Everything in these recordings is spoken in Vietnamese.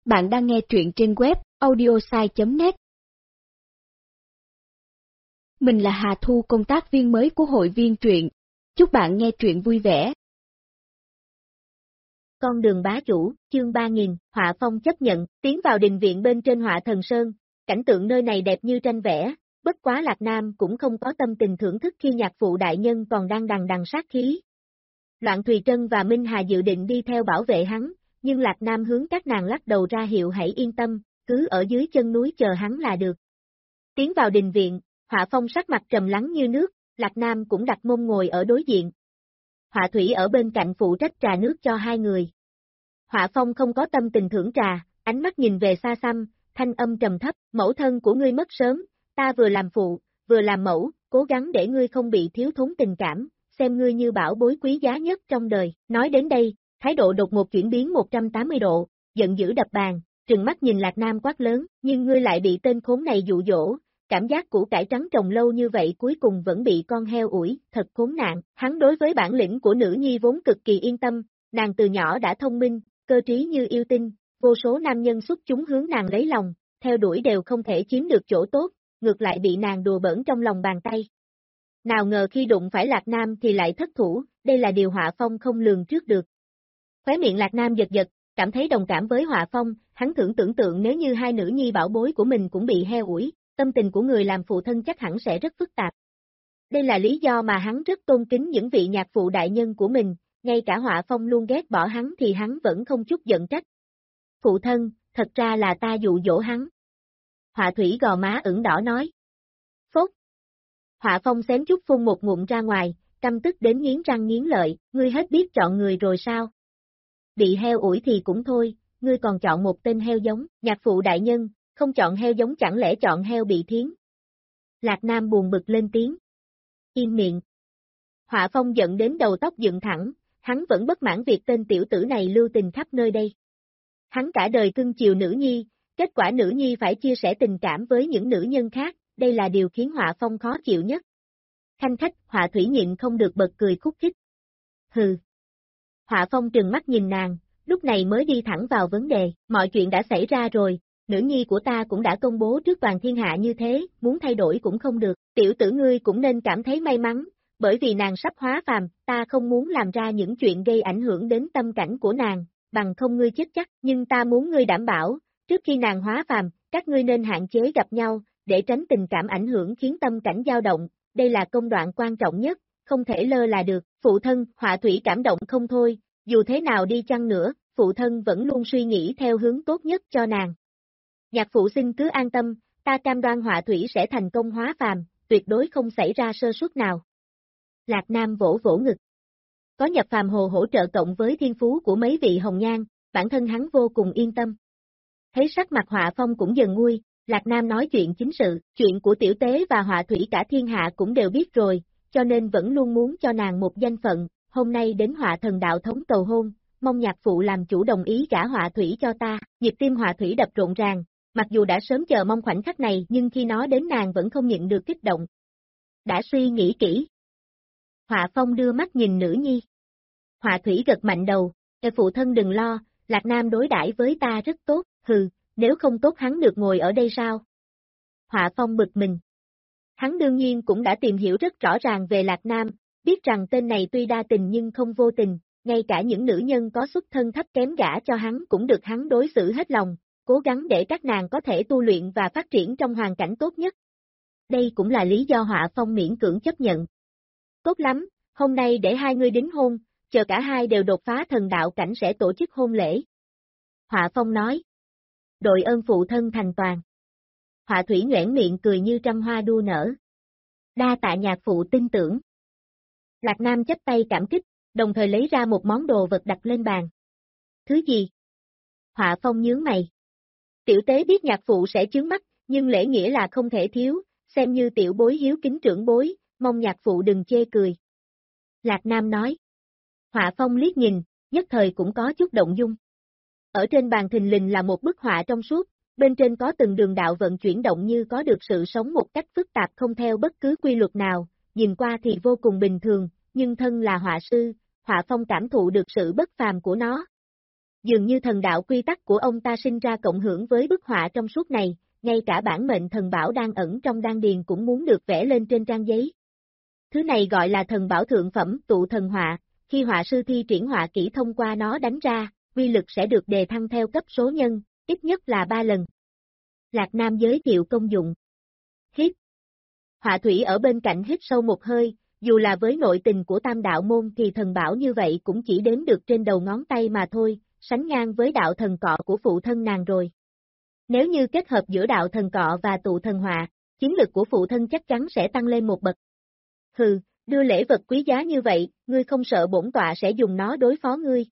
Bạn đang nghe truyện trên web audiosai.net. Mình là Hà Thu, công tác viên mới của hội viên truyện. Chúc bạn nghe truyện vui vẻ. Con đường bá chủ, chương 3000, Họa Phong chấp nhận, tiến vào đình viện bên trên Họa Thần Sơn, cảnh tượng nơi này đẹp như tranh vẽ, bất quá Lạc Nam cũng không có tâm tình thưởng thức khi nhạc phụ đại nhân còn đang đằng đằng sát khí. Loạn Thùy Trân và Minh Hà dự định đi theo bảo vệ hắn, nhưng Lạc Nam hướng các nàng lắc đầu ra hiệu hãy yên tâm, cứ ở dưới chân núi chờ hắn là được. Tiến vào đình viện, Họa Phong sắc mặt trầm lắng như nước, Lạc Nam cũng đặt mông ngồi ở đối diện. Họa Thủy ở bên cạnh phụ trách trà nước cho hai người. Họa Phong không có tâm tình thưởng trà, ánh mắt nhìn về xa xăm, thanh âm trầm thấp, mẫu thân của ngươi mất sớm, ta vừa làm phụ, vừa làm mẫu, cố gắng để ngươi không bị thiếu thốn tình cảm, xem ngươi như bảo bối quý giá nhất trong đời. Nói đến đây, thái độ đột ngột chuyển biến 180 độ, giận dữ đập bàn, trừng mắt nhìn Lạc Nam quát lớn, nhưng ngươi lại bị tên khốn này dụ dỗ, cảm giác củ cải trắng trồng lâu như vậy cuối cùng vẫn bị con heo ủi, thật khốn nạn. Hắn đối với bản lĩnh của nữ nhi vốn cực kỳ yên tâm, nàng từ nhỏ đã thông minh, cơ trí như yêu tinh, vô số nam nhân xuất chúng hướng nàng lấy lòng, theo đuổi đều không thể chiếm được chỗ tốt, ngược lại bị nàng đùa bỡn trong lòng bàn tay. Nào ngờ khi đụng phải Lạc Nam thì lại thất thủ, đây là điều Họa Phong không lường trước được. Khóe miệng Lạc Nam giật giật, cảm thấy đồng cảm với Họa Phong, hắn tưởng tượng nếu như hai nữ nhi bảo bối của mình cũng bị heo ủi, tâm tình của người làm phụ thân chắc hẳn sẽ rất phức tạp. Đây là lý do mà hắn rất tôn kính những vị nhạc phụ đại nhân của mình, ngay cả Họa Phong luôn ghét bỏ hắn thì hắn vẫn không chút giận trách. Phụ thân, thật ra là ta dụ dỗ hắn. Họa Thủy gò má ửng đỏ nói. Phốt. Họa Phong xém chút phun một ngụm ra ngoài, căm tức đến nghiến răng nghiến lợi, ngươi hết biết chọn người rồi sao? Bị heo ủi thì cũng thôi, ngươi còn chọn một tên heo giống, nhạc phụ đại nhân, không chọn heo giống chẳng lẽ chọn heo bị thiến? Lạc Nam buồn bực lên tiếng. Im miệng. Họa Phong giận đến đầu tóc dựng thẳng, hắn vẫn bất mãn việc tên tiểu tử này lưu tình khắp nơi đây. Hắn cả đời cưng chiều nữ nhi, kết quả nữ nhi phải chia sẻ tình cảm với những nữ nhân khác, đây là điều khiến Họa Phong khó chịu nhất. Khanh khách, Họa Thủy nhịn không được bật cười khúc khích. Hừ. Họa Phong trừng mắt nhìn nàng, lúc này mới đi thẳng vào vấn đề, mọi chuyện đã xảy ra rồi, nữ nhi của ta cũng đã công bố trước toàn thiên hạ như thế, muốn thay đổi cũng không được, tiểu tử ngươi cũng nên cảm thấy may mắn, bởi vì nàng sắp hóa phàm, ta không muốn làm ra những chuyện gây ảnh hưởng đến tâm cảnh của nàng, bằng không ngươi chết chắc, nhưng ta muốn ngươi đảm bảo, trước khi nàng hóa phàm, các ngươi nên hạn chế gặp nhau, để tránh tình cảm ảnh hưởng khiến tâm cảnh dao động, đây là công đoạn quan trọng nhất, không thể lơ là được. Phụ thân, Họa Thủy cảm động không thôi, dù thế nào đi chăng nữa, phụ thân vẫn luôn suy nghĩ theo hướng tốt nhất cho nàng. Nhạc phụ xin cứ an tâm, ta cam đoan Họa Thủy sẽ thành công hóa phàm, tuyệt đối không xảy ra sơ suất nào. Lạc Nam vỗ vỗ ngực. Có nhập phàm hồ hỗ trợ cộng với thiên phú của mấy vị hồng nhan, bản thân hắn vô cùng yên tâm. Thấy sắc mặt Họa Phong cũng dần nguôi, Lạc Nam nói chuyện chính sự, chuyện của tiểu tế và Họa Thủy cả thiên hạ cũng đều biết rồi, cho nên vẫn luôn muốn cho nàng một danh phận, hôm nay đến Họa Thần đạo thống cầu hôn, mong nhạc phụ làm chủ đồng ý gả Họa Thủy cho ta, nhịp tim Họa Thủy đập rộn ràng, mặc dù đã sớm chờ mong khoảnh khắc này nhưng khi nó đến nàng vẫn không nhịn được kích động. Đã suy nghĩ kỹ. Họa Phong đưa mắt nhìn nữ nhi. Họa Thủy gật mạnh đầu, phụ thân đừng lo, Lạc Nam đối đãi với ta rất tốt, hừ, nếu không tốt hắn được ngồi ở đây sao? Họa Phong bực mình. Hắn đương nhiên cũng đã tìm hiểu rất rõ ràng về Lạc Nam, biết rằng tên này tuy đa tình nhưng không vô tình, ngay cả những nữ nhân có xuất thân thấp kém gả cho hắn cũng được hắn đối xử hết lòng, cố gắng để các nàng có thể tu luyện và phát triển trong hoàn cảnh tốt nhất. Đây cũng là lý do Họa Phong miễn cưỡng chấp nhận. Tốt lắm, hôm nay để hai ngươi đính hôn, chờ cả hai đều đột phá thần đạo cảnh sẽ tổ chức hôn lễ. Họa Phong nói. Đội ơn phụ thân thành toàn. Họa Thủy nhoẻn miệng cười như trăm hoa đua nở. Đa tạ nhạc phụ tin tưởng. Lạc Nam chắp tay cảm kích, đồng thời lấy ra một món đồ vật đặt lên bàn. Thứ gì? Họa Phong nhướng mày. Tiểu tế biết nhạc phụ sẽ chướng mắt, nhưng lễ nghĩa là không thể thiếu, xem như tiểu bối hiếu kính trưởng bối, mong nhạc phụ đừng chê cười. Lạc Nam nói. Họa Phong liếc nhìn, nhất thời cũng có chút động dung. Ở trên bàn thình lình là một bức họa trong suốt, bên trên có từng đường đạo vận chuyển động như có được sự sống một cách phức tạp không theo bất cứ quy luật nào, nhìn qua thì vô cùng bình thường, nhưng thân là họa sư, Họa Phong cảm thụ được sự bất phàm của nó. dường như thần đạo quy tắc của ông ta sinh ra cộng hưởng với bức họa trong suốt này, ngay cả bản mệnh thần bảo đang ẩn trong đan điền cũng muốn được vẽ lên trên trang giấy. Thứ này gọi là thần bảo thượng phẩm tụ thần họa, khi họa sư thi triển họa kỹ thông qua nó đánh ra, uy lực sẽ được đề thăng theo cấp số nhân, ít nhất là 3 lần. Lạc Nam giới thiệu công dụng. Hít. Họa thủy ở bên cạnh hít sâu một hơi, dù là với nội tình của tam đạo môn thì thần bảo như vậy cũng chỉ đếm được trên đầu ngón tay mà thôi, sánh ngang với đạo thần cọ của phụ thân nàng rồi. Nếu như kết hợp giữa đạo thần cọ và tụ thần họa, chiến lực của phụ thân chắc chắn sẽ tăng lên một bậc. Hừ, đưa lễ vật quý giá như vậy, ngươi không sợ bổn tọa sẽ dùng nó đối phó ngươi?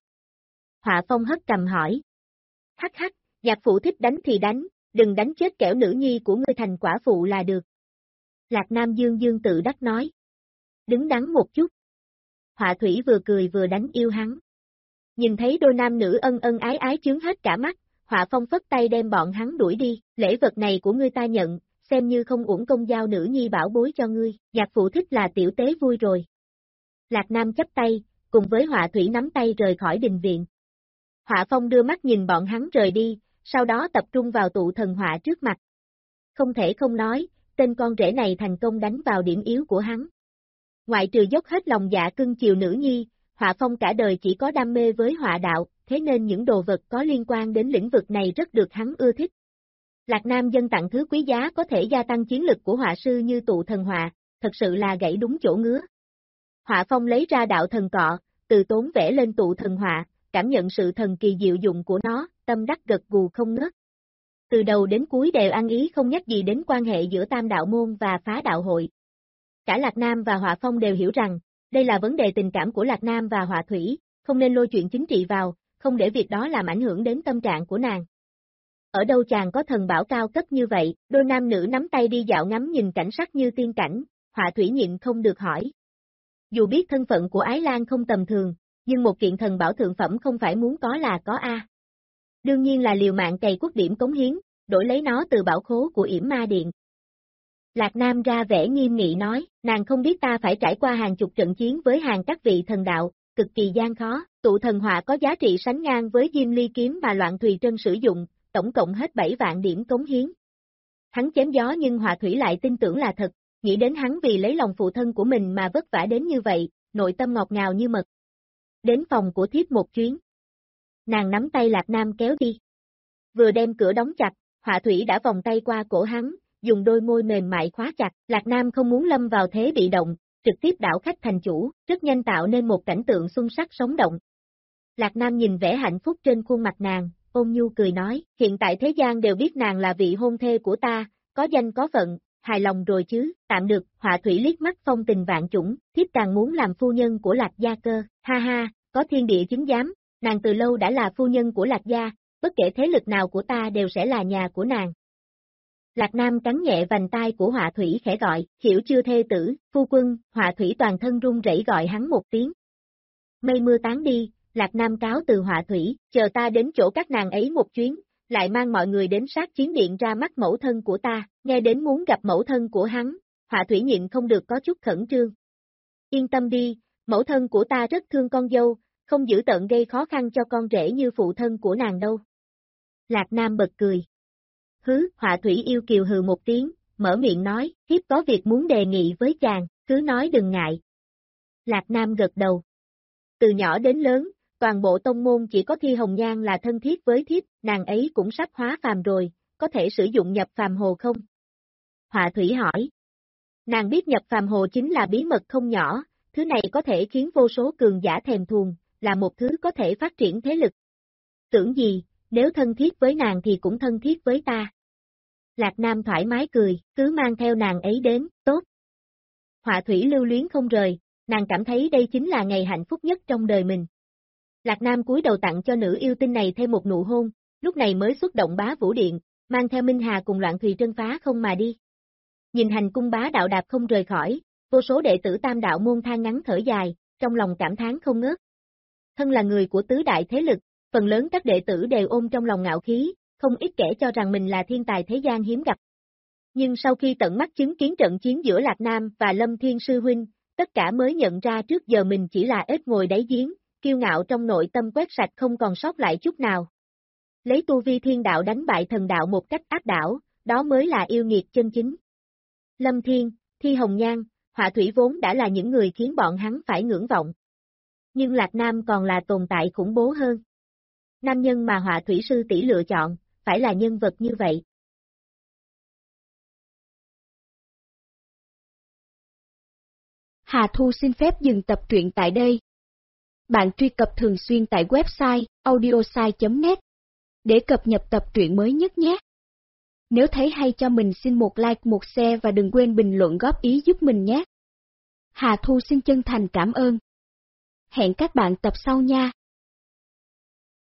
Họa Phong hất cầm hỏi. Hắc hắc, nhạc phụ thích đánh thì đánh, đừng đánh chết kẻo nữ nhi của ngươi thành quả phụ là được. Lạc Nam dương dương tự đắc nói. Đứng đắn một chút. Họa thủy vừa cười vừa đánh yêu hắn. Nhìn thấy đôi nam nữ ân ân ái ái chướng hết cả mắt, Họa Phong phất tay đem bọn hắn đuổi đi, lễ vật này của ngươi ta nhận, xem như không uổng công giao nữ nhi bảo bối cho ngươi, nhạc phụ thích là tiểu tế vui rồi. Lạc Nam chắp tay, cùng với Họa thủy nắm tay rời khỏi đình viện. Họa Phong đưa mắt nhìn bọn hắn rời đi, sau đó tập trung vào tụ thần họa trước mặt. Không thể không nói, tên con rể này thành công đánh vào điểm yếu của hắn. Ngoại trừ dốc hết lòng dạ cưng chiều nữ nhi, Họa Phong cả đời chỉ có đam mê với họa đạo, thế nên những đồ vật có liên quan đến lĩnh vực này rất được hắn ưa thích. Lạc Nam dâng tặng thứ quý giá có thể gia tăng chiến lực của họa sư như tụ thần họa, thật sự là gãy đúng chỗ ngứa. Họa Phong lấy ra đạo thần cọ, từ tốn vẽ lên tụ thần họa, cảm nhận sự thần kỳ diệu dụng của nó, tâm đắc gật gù không ngớt. Từ đầu đến cuối đều ăn ý không nhắc gì đến quan hệ giữa tam đạo môn và phá đạo hội. Cả Lạc Nam và Họa Phong đều hiểu rằng, đây là vấn đề tình cảm của Lạc Nam và Họa Thủy, không nên lôi chuyện chính trị vào, không để việc đó làm ảnh hưởng đến tâm trạng của nàng. Ở đâu chàng có thần bảo cao cấp như vậy, đôi nam nữ nắm tay đi dạo ngắm nhìn cảnh sắc như tiên cảnh, Họa Thủy nhịn không được hỏi. Dù biết thân phận của Ái Lan không tầm thường, nhưng một kiện thần bảo thượng phẩm không phải muốn có là có a. Đương nhiên là liều mạng cày quốc điểm cống hiến, đổi lấy nó từ bảo khố của Yểm Ma Điện. Lạc Nam ra vẻ nghiêm nghị nói, nàng không biết ta phải trải qua hàng chục trận chiến với hàng các vị thần đạo, cực kỳ gian khó, tụ thần họa có giá trị sánh ngang với Diêm Ly kiếm mà Loạn Thùy Trân sử dụng, tổng cộng hết 7 vạn điểm cống hiến. Hắn chém gió nhưng Họa Thủy lại tin tưởng là thật, nghĩ đến hắn vì lấy lòng phụ thân của mình mà vất vả đến như vậy, nội tâm ngọt ngào như mật. Đến phòng của thiếp một chuyến. Nàng nắm tay Lạc Nam kéo đi. Vừa đem cửa đóng chặt, Họa Thủy đã vòng tay qua cổ hắn, dùng đôi môi mềm mại khóa chặt, Lạc Nam không muốn lâm vào thế bị động, trực tiếp đảo khách thành chủ, rất nhanh tạo nên một cảnh tượng xuân sắc sống động. Lạc Nam nhìn vẻ hạnh phúc trên khuôn mặt nàng, ôn nhu cười nói, hiện tại thế gian đều biết nàng là vị hôn thê của ta, có danh có phận, hài lòng rồi chứ, tạm được, Họa Thủy liếc mắt phong tình vạn chủng, thiếp càng muốn làm phu nhân của Lạc gia cơ, ha ha, có thiên địa chứng giám, nàng từ lâu đã là phu nhân của Lạc gia, bất kể thế lực nào của ta đều sẽ là nhà của nàng. Lạc Nam cắn nhẹ vành tai của Họa Thủy khẽ gọi, hiểu chưa thê tử, phu quân, Họa Thủy toàn thân run rẩy gọi hắn một tiếng. Mây mưa tán đi, Lạc Nam cáo từ Họa Thủy, chờ ta đến chỗ các nàng ấy một chuyến, lại mang mọi người đến sát chiến điện ra mắt mẫu thân của ta, nghe đến muốn gặp mẫu thân của hắn, Họa Thủy nhịn không được có chút khẩn trương. Yên tâm đi, mẫu thân của ta rất thương con dâu, không giữ tợn gây khó khăn cho con rể như phụ thân của nàng đâu. Lạc Nam bật cười. Hứ, Họa Thủy yêu kiều hừ một tiếng, mở miệng nói, thiếp có việc muốn đề nghị với chàng, cứ nói đừng ngại. Lạc Nam gật đầu. Từ nhỏ đến lớn, toàn bộ tông môn chỉ có Thi Hồng Nhan là thân thiết với thiếp, nàng ấy cũng sắp hóa phàm rồi, có thể sử dụng nhập phàm hồ không? Họa Thủy hỏi. Nàng biết nhập phàm hồ chính là bí mật không nhỏ, thứ này có thể khiến vô số cường giả thèm thuồng, là một thứ có thể phát triển thế lực. Tưởng gì, nếu thân thiết với nàng thì cũng thân thiết với ta. Lạc Nam thoải mái cười, cứ mang theo nàng ấy đến, tốt. Họa Thủy lưu luyến không rời, nàng cảm thấy đây chính là ngày hạnh phúc nhất trong đời mình. Lạc Nam cúi đầu tặng cho nữ yêu tinh này thêm một nụ hôn, lúc này mới xuất động Bá Vũ Điện, mang theo Minh Hà cùng Loạn Thùy Trân phá không mà đi. Nhìn hành cung bá đạo đạp không rời khỏi, vô số đệ tử tam đạo môn than ngắn thở dài, trong lòng cảm thán không ngớt. Thân là người của tứ đại thế lực, phần lớn các đệ tử đều ôm trong lòng ngạo khí, không ít kẻ cho rằng mình là thiên tài thế gian hiếm gặp. Nhưng sau khi tận mắt chứng kiến trận chiến giữa Lạc Nam và Lâm Thiên Sư Huynh, tất cả mới nhận ra trước giờ mình chỉ là ếch ngồi đáy giếng, kiêu ngạo trong nội tâm quét sạch không còn sót lại chút nào. Lấy tu vi thiên đạo đánh bại thần đạo một cách áp đảo, đó mới là yêu nghiệt chân chính. Lâm Thiên, Thi Hồng Nhan, Họa Thủy vốn đã là những người khiến bọn hắn phải ngưỡng vọng. Nhưng Lạc Nam còn là tồn tại khủng bố hơn. Nam nhân mà Họa Thủy sư tỷ lựa chọn, phải là nhân vật như vậy. Hà Thu xin phép dừng tập truyện tại đây. Bạn truy cập thường xuyên tại website audiosai.net để cập nhật tập truyện mới nhất nhé. Nếu thấy hay cho mình xin một like, một share và đừng quên bình luận góp ý giúp mình nhé. Hà Thu xin chân thành cảm ơn. Hẹn các bạn tập sau nha.